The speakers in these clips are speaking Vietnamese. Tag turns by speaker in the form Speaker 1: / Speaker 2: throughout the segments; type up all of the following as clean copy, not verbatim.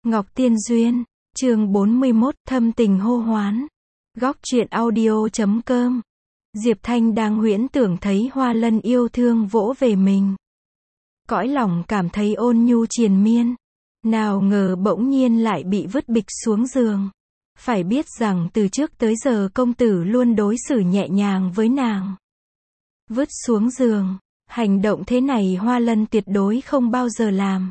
Speaker 1: Ngọc Tiên Duyên, chương 41, thâm tình hô hoán. Góc truyện audio.com. Diệp Thanh đang huyễn tưởng thấy Hoa Lân yêu thương vỗ về mình. Cõi lòng cảm thấy ôn nhu triền miên. Nào ngờ bỗng nhiên lại bị vứt bịch xuống giường. Phải biết rằng từ trước tới giờ công tử luôn đối xử nhẹ nhàng với nàng. Vứt xuống giường, hành động thế này Hoa Lân tuyệt đối không bao giờ làm.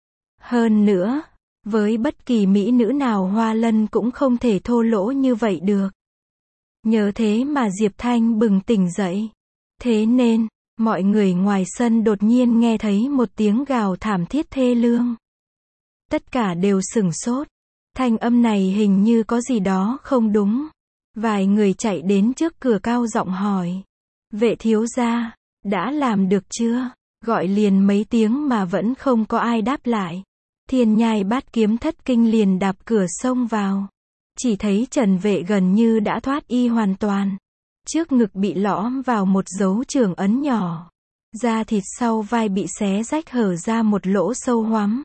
Speaker 1: Hơn nữa, với bất kỳ mỹ nữ nào Hoa Lân cũng không thể thô lỗ như vậy được. Nhờ thế mà Diệp Thanh bừng tỉnh dậy. Thế nên, mọi người ngoài sân đột nhiên nghe thấy một tiếng gào thảm thiết thê lương. Tất cả đều sửng sốt. Thanh âm này hình như có gì đó không đúng. Vài người chạy đến trước cửa cao giọng hỏi. Vệ thiếu gia, đã làm được chưa? Gọi liền mấy tiếng mà vẫn không có ai đáp lại. Thiên Nhai Bát Kiếm thất kinh liền đạp cửa xông vào. Chỉ thấy Trần Vệ gần như đã thoát y hoàn toàn. Trước ngực bị lõm vào một dấu trường ấn nhỏ. Da thịt sau vai bị xé rách hở ra một lỗ sâu hoắm.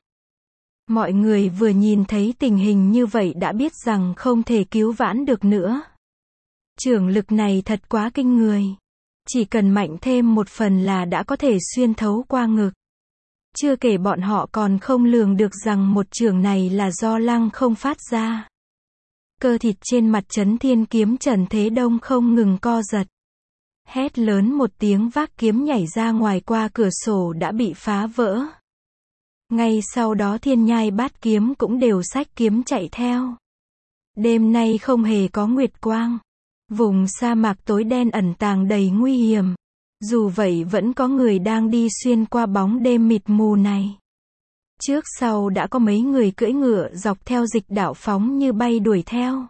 Speaker 1: Mọi người vừa nhìn thấy tình hình như vậy đã biết rằng không thể cứu vãn được nữa. Chưởng lực này thật quá kinh người. Chỉ cần mạnh thêm một phần là đã có thể xuyên thấu qua ngực. Chưa kể bọn họ còn không lường được rằng một chưởng này là do lăng không phát ra. Cơ thịt trên mặt Trấn Thiên Kiếm Trần Thế Đông không ngừng co giật. Hét lớn một tiếng vác kiếm nhảy ra ngoài qua cửa sổ đã bị phá vỡ. Ngay sau đó Thiên Nhai Bát Kiếm cũng đều xách kiếm chạy theo. Đêm nay không hề có nguyệt quang. Vùng sa mạc tối đen ẩn tàng đầy nguy hiểm. Dù vậy vẫn có người đang đi xuyên qua bóng đêm mịt mù này. Trước sau đã có mấy người cưỡi ngựa dọc theo dịch đạo phóng như bay đuổi theo.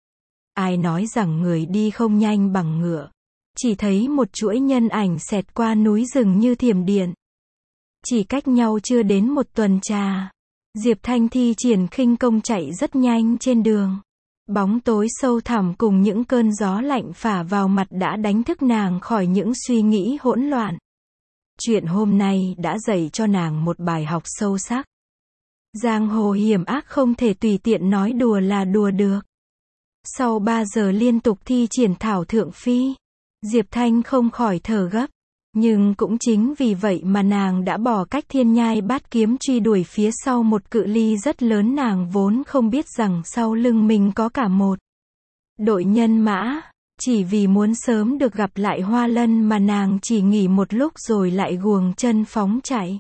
Speaker 1: Ai nói rằng người đi không nhanh bằng ngựa. Chỉ thấy một chuỗi nhân ảnh xẹt qua núi rừng như thiểm điện. Chỉ cách nhau chưa đến một tuần trà. Diệp Thanh thi triển khinh công chạy rất nhanh trên đường. Bóng tối sâu thẳm cùng những cơn gió lạnh phả vào mặt đã đánh thức nàng khỏi những suy nghĩ hỗn loạn. Chuyện hôm nay đã dạy cho nàng một bài học sâu sắc. Giang hồ hiểm ác không thể tùy tiện nói đùa là đùa được. Sau 3 giờ liên tục thi triển thảo thượng phi, Diệp Thanh không khỏi thở gấp. Nhưng cũng chính vì vậy mà nàng đã bỏ cách Thiên Nhai Bát Kiếm truy đuổi phía sau một cự ly rất lớn. Nàng vốn không biết rằng sau lưng mình có cả một đội nhân mã. Chỉ vì muốn sớm được gặp lại Hoa Lân mà nàng chỉ nghỉ một lúc rồi lại guồng chân phóng chạy.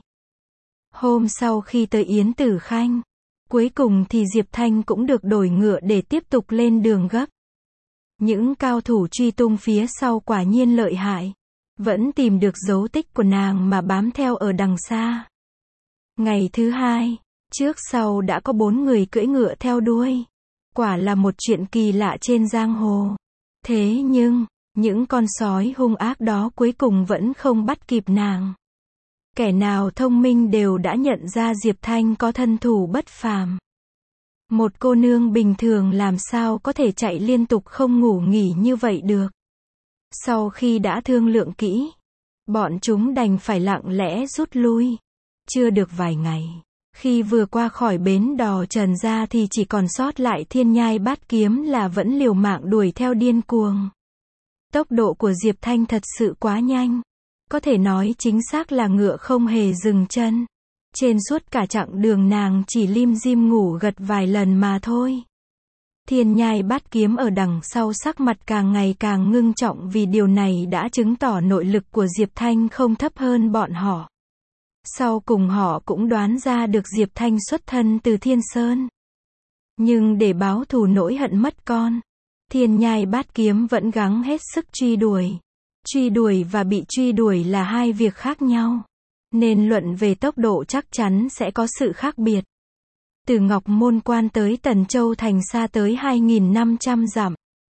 Speaker 1: Hôm sau khi tới Yến Tử Khanh, cuối cùng thì Diệp Thanh cũng được đổi ngựa để tiếp tục lên đường gấp. Những cao thủ truy tung phía sau quả nhiên lợi hại. Vẫn tìm được dấu tích của nàng mà bám theo ở đằng xa. Ngày thứ hai, trước sau đã có 4 người cưỡi ngựa theo đuôi. Quả là một chuyện kỳ lạ trên giang hồ. Thế nhưng, những con sói hung ác đó cuối cùng vẫn không bắt kịp nàng. Kẻ nào thông minh đều đã nhận ra Diệp Thanh có thân thủ bất phàm. Một cô nương bình thường làm sao có thể chạy liên tục không ngủ nghỉ như vậy được. Sau khi đã thương lượng kỹ, bọn chúng đành phải lặng lẽ rút lui. Chưa được vài ngày, khi vừa qua khỏi bến đò Trần ra thì chỉ còn sót lại Thiên Nhai Bát Kiếm là vẫn liều mạng đuổi theo điên cuồng. Tốc độ của Diệp Thanh thật sự quá nhanh. Có thể nói chính xác là ngựa không hề dừng chân. Trên suốt cả chặng đường nàng chỉ lim dim ngủ gật vài lần mà thôi. Thiên Nhai Bát Kiếm ở đằng sau sắc mặt càng ngày càng ngưng trọng vì điều này đã chứng tỏ nội lực của Diệp Thanh không thấp hơn bọn họ. Sau cùng họ cũng đoán ra được Diệp Thanh xuất thân từ Thiên Sơn. Nhưng để báo thù nỗi hận mất con, Thiên Nhai Bát Kiếm vẫn gắng hết sức truy đuổi. Truy đuổi và bị truy đuổi là hai việc khác nhau. Nên luận về tốc độ chắc chắn sẽ có sự khác biệt. Từ Ngọc Môn Quan tới Tần Châu Thành xa tới 2.500 dặm.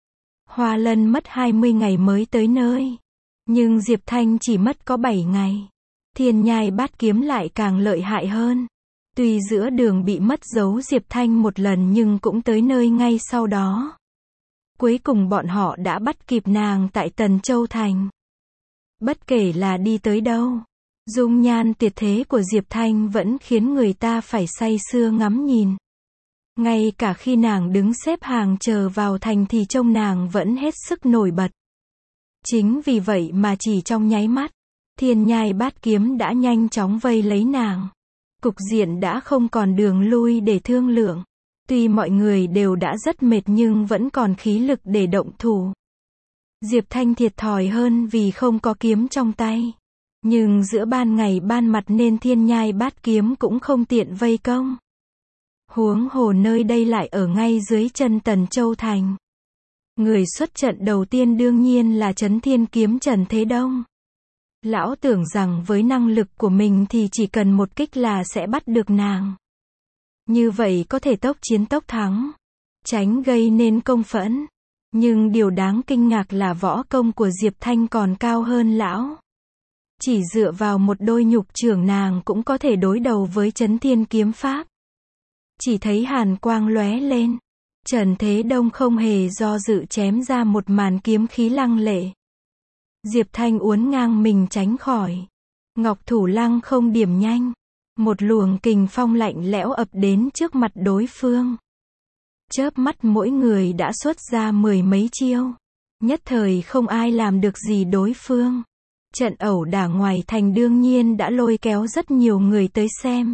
Speaker 1: Hoa Lân mất 20 ngày mới tới nơi. Nhưng Diệp Thanh chỉ mất có 7 ngày. Thiên Nhai Bát Kiếm lại càng lợi hại hơn. Tuy giữa đường bị mất dấu Diệp Thanh một lần nhưng cũng tới nơi ngay sau đó. Cuối cùng bọn họ đã bắt kịp nàng tại Tần Châu Thành. Bất kể là đi tới đâu, dung nhan tuyệt thế của Diệp Thanh vẫn khiến người ta phải say sưa ngắm nhìn. Ngay cả khi nàng đứng xếp hàng chờ vào thành thì trông nàng vẫn hết sức nổi bật. Chính vì vậy mà chỉ trong nháy mắt, Thiên Nhai Bát Kiếm đã nhanh chóng vây lấy nàng. Cục diện đã không còn đường lui để thương lượng. Tuy mọi người đều đã rất mệt nhưng vẫn còn khí lực để động thủ. Diệp Thanh thiệt thòi hơn vì không có kiếm trong tay. Nhưng giữa ban ngày ban mặt nên Thiên Nhai Bát Kiếm cũng không tiện vây công. Huống hồ nơi đây lại ở ngay dưới chân Tần Châu Thành. Người xuất trận đầu tiên đương nhiên là Chấn Thiên Kiếm Trần Thế Đông. Lão tưởng rằng với năng lực của mình thì chỉ cần một kích là sẽ bắt được nàng. Như vậy có thể tốc chiến tốc thắng, tránh gây nên công phẫn. Nhưng điều đáng kinh ngạc là võ công của Diệp Thanh còn cao hơn lão. Chỉ dựa vào một đôi nhục chưởng nàng cũng có thể đối đầu với Chấn Thiên Kiếm Pháp. Chỉ thấy hàn quang lóe lên, Trần Thế Đông không hề do dự chém ra một màn kiếm khí lăng lệ. Diệp Thanh uốn ngang mình tránh khỏi. Ngọc Thủ Lăng không điểm nhanh. Một luồng kình phong lạnh lẽo ập đến trước mặt đối phương. Chớp mắt mỗi người đã xuất ra mười mấy chiêu. Nhất thời không ai làm được gì đối phương. Trận ẩu đả ngoài thành đương nhiên đã lôi kéo rất nhiều người tới xem.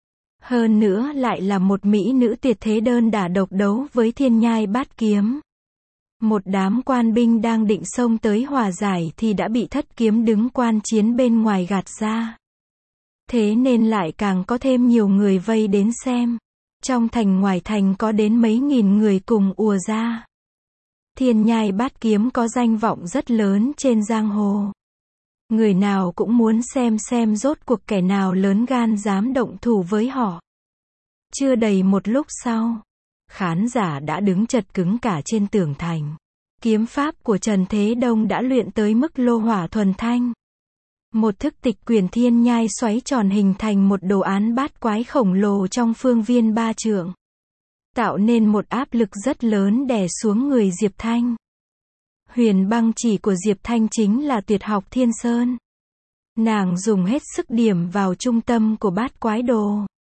Speaker 1: Hơn nữa lại là một mỹ nữ tuyệt thế đơn đả độc đấu với Thiên Nhai Bát Kiếm. Một đám quan binh đang định xông tới hòa giải thì đã bị Thất Kiếm đứng quan chiến bên ngoài gạt ra. Thế nên lại càng có thêm nhiều người vây đến xem. Trong thành ngoài thành có đến mấy nghìn người cùng ùa ra. Thiên Nhai Bát Kiếm có danh vọng rất lớn trên giang hồ. Người nào cũng muốn xem rốt cuộc kẻ nào lớn gan dám động thủ với họ. Chưa đầy một lúc sau, khán giả đã đứng chật cứng cả trên tường thành. Kiếm pháp của Trần Thế Đông đã luyện tới mức lô hỏa thuần thanh. Một thức tịch quyền thiên nhai xoáy tròn hình thành một đồ án bát quái khổng lồ trong phương viên 3 trượng. Tạo nên một áp lực rất lớn đè xuống người Diệp Thanh. Huyền băng chỉ của Diệp Thanh chính là tuyệt học Thiên Sơn. Nàng dùng hết sức điểm vào trung tâm của bát quái đồ.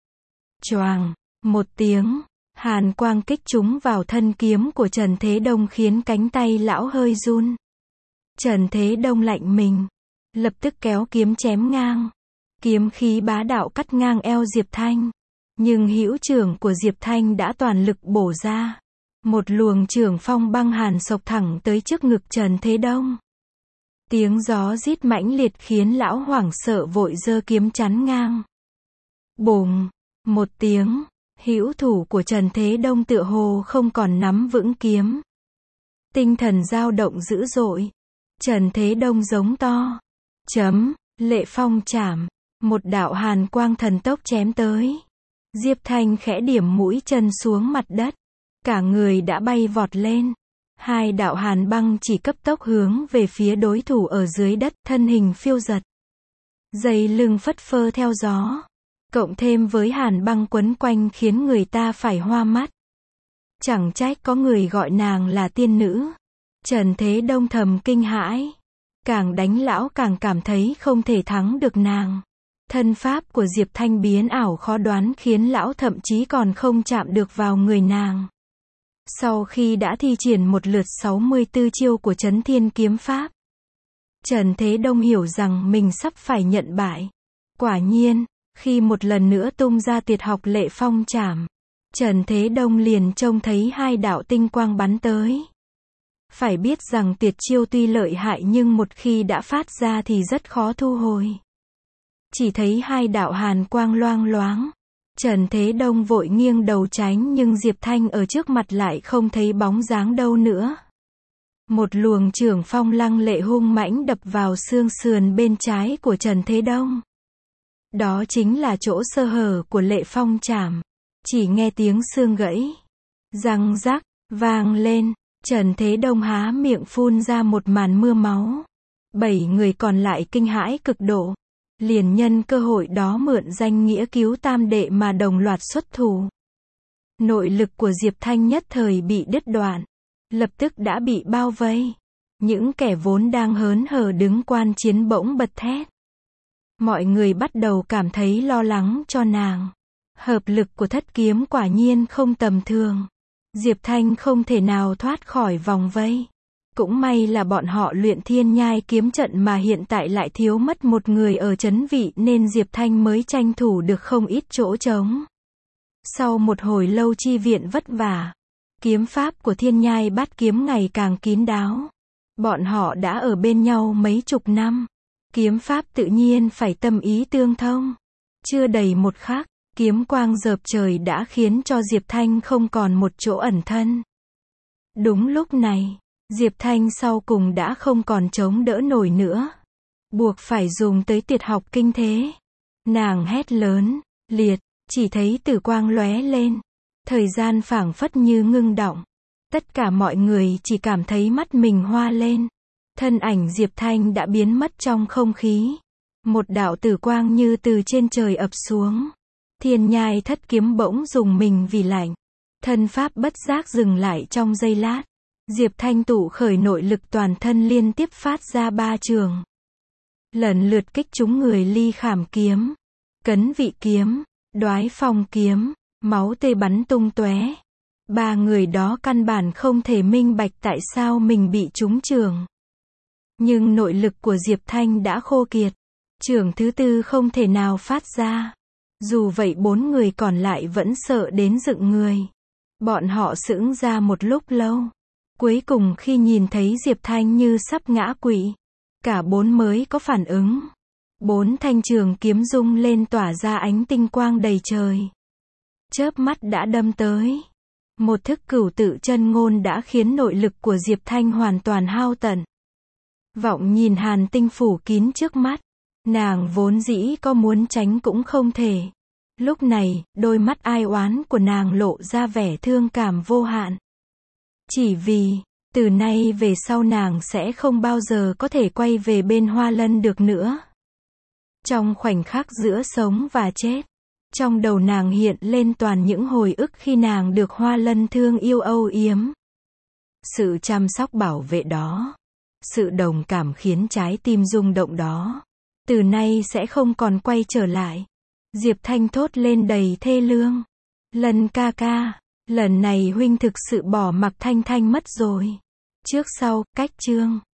Speaker 1: Choàng, một tiếng, hàn quang kích trúng vào thân kiếm của Trần Thế Đông khiến cánh tay lão hơi run. Trần Thế Đông lạnh mình, lập tức kéo kiếm chém ngang. Kiếm khí bá đạo cắt ngang eo Diệp Thanh. Nhưng hữu chưởng của Diệp Thanh đã toàn lực bổ ra. Một luồng chưởng phong băng hàn xộc thẳng tới trước ngực Trần Thế Đông. Tiếng gió rít mãnh liệt khiến lão hoảng sợ vội giơ kiếm chắn ngang. Bùng, một tiếng, hữu thủ của Trần Thế Đông tựa hồ không còn nắm vững kiếm. Tinh thần dao động dữ dội. Trần Thế Đông giống to. Lệ phong chảm. Một đạo hàn quang thần tốc chém tới. Diệp Thanh khẽ điểm mũi chân xuống mặt đất. Cả người đã bay vọt lên. Hai đạo hàn băng chỉ cấp tốc hướng về phía đối thủ ở dưới đất, thân hình phiêu giật. Dây lưng phất phơ theo gió. Cộng thêm với hàn băng quấn quanh khiến người ta phải hoa mắt. Chẳng trách có người gọi nàng là tiên nữ. Trần Thế Đông thầm kinh hãi. Càng đánh lão càng cảm thấy không thể thắng được nàng. Thân pháp của Diệp Thanh biến ảo khó đoán khiến lão thậm chí còn không chạm được vào người nàng. Sau khi đã thi triển một lượt 64 chiêu của Chấn Thiên Kiếm Pháp, Trần Thế Đông hiểu rằng mình sắp phải nhận bại. Quả nhiên, khi một lần nữa tung ra tuyệt học Lệ Phong Chảm, Trần Thế Đông liền trông thấy hai đạo tinh quang bắn tới. Phải biết rằng tuyệt chiêu tuy lợi hại nhưng một khi đã phát ra thì rất khó thu hồi. Chỉ thấy hai đạo hàn quang loang loáng. Trần Thế Đông vội nghiêng đầu tránh nhưng Diệp Thanh ở trước mặt lại không thấy bóng dáng đâu nữa. Một luồng chưởng phong lăng lệ hung mãnh đập vào xương sườn bên trái của Trần Thế Đông. Đó chính là chỗ sơ hở của Lệ Phong Chảm. Chỉ nghe tiếng xương gãy, răng rắc, vang lên, Trần Thế Đông há miệng phun ra một màn mưa máu. 7 người còn lại kinh hãi cực độ. Liền nhân cơ hội đó mượn danh nghĩa cứu tam đệ mà đồng loạt xuất thủ. Nội lực của Diệp Thanh nhất thời bị đứt đoạn. Lập tức đã bị bao vây. Những kẻ vốn đang hớn hở đứng quan chiến bỗng bật thét. Mọi người bắt đầu cảm thấy lo lắng cho nàng. Hợp lực của thất kiếm quả nhiên không tầm thường. Diệp Thanh không thể nào thoát khỏi vòng vây. Cũng may là bọn họ luyện thiên nhai kiếm trận mà hiện tại lại thiếu mất một người ở trấn vị nên Diệp Thanh mới tranh thủ được không ít chỗ trống. Sau một hồi lâu chi viện vất vả, kiếm pháp của thiên nhai bát kiếm ngày càng kín đáo. Bọn họ đã ở bên nhau mấy chục năm. Kiếm pháp tự nhiên phải tâm ý tương thông. Chưa đầy một khắc, kiếm quang rợp trời đã khiến cho Diệp Thanh không còn một chỗ ẩn thân. Đúng lúc này, Diệp Thanh sau cùng đã không còn chống đỡ nổi nữa. Buộc phải dùng tới tuyệt học kinh thế. Nàng hét lớn, liệt, chỉ thấy tử quang lóe lên. Thời gian phảng phất như ngưng đọng. Tất cả mọi người chỉ cảm thấy mắt mình hoa lên. Thân ảnh Diệp Thanh đã biến mất trong không khí. Một đạo tử quang như từ trên trời ập xuống. Thiên nhai thất kiếm bỗng dùng mình vì lạnh. Thân pháp bất giác dừng lại trong giây lát. Diệp Thanh tụ khởi nội lực toàn thân liên tiếp phát ra 3 trường. Lần lượt kích trúng người ly khảm kiếm, cấn vị kiếm, đoái phong kiếm, máu tươi bắn tung tóe. 3 người đó căn bản không thể minh bạch tại sao mình bị trúng trường. Nhưng nội lực của Diệp Thanh đã khô kiệt. Trường thứ tư không thể nào phát ra. Dù vậy 4 người còn lại vẫn sợ đến dựng người. Bọn họ sững ra một lúc lâu. Cuối cùng khi nhìn thấy Diệp Thanh như sắp ngã quỵ, cả 4 mới có phản ứng. 4 thanh trường kiếm rung lên tỏa ra ánh tinh quang đầy trời. Chớp mắt đã đâm tới. Một thức cửu tự chân ngôn đã khiến nội lực của Diệp Thanh hoàn toàn hao tận. Vọng nhìn hàn tinh phủ kín trước mắt. Nàng vốn dĩ có muốn tránh cũng không thể. Lúc này, đôi mắt ai oán của nàng lộ ra vẻ thương cảm vô hạn. Chỉ vì, từ nay về sau nàng sẽ không bao giờ có thể quay về bên Hoa Lân được nữa. Trong khoảnh khắc giữa sống và chết, trong đầu nàng hiện lên toàn những hồi ức khi nàng được Hoa Lân thương yêu âu yếm. Sự chăm sóc bảo vệ đó, sự đồng cảm khiến trái tim rung động đó, từ nay sẽ không còn quay trở lại. Diệp Thanh thốt lên đầy thê lương. Lân ca ca, lần này huynh thực sự bỏ mặc Thanh Thanh mất rồi. Trước sau, cách chương.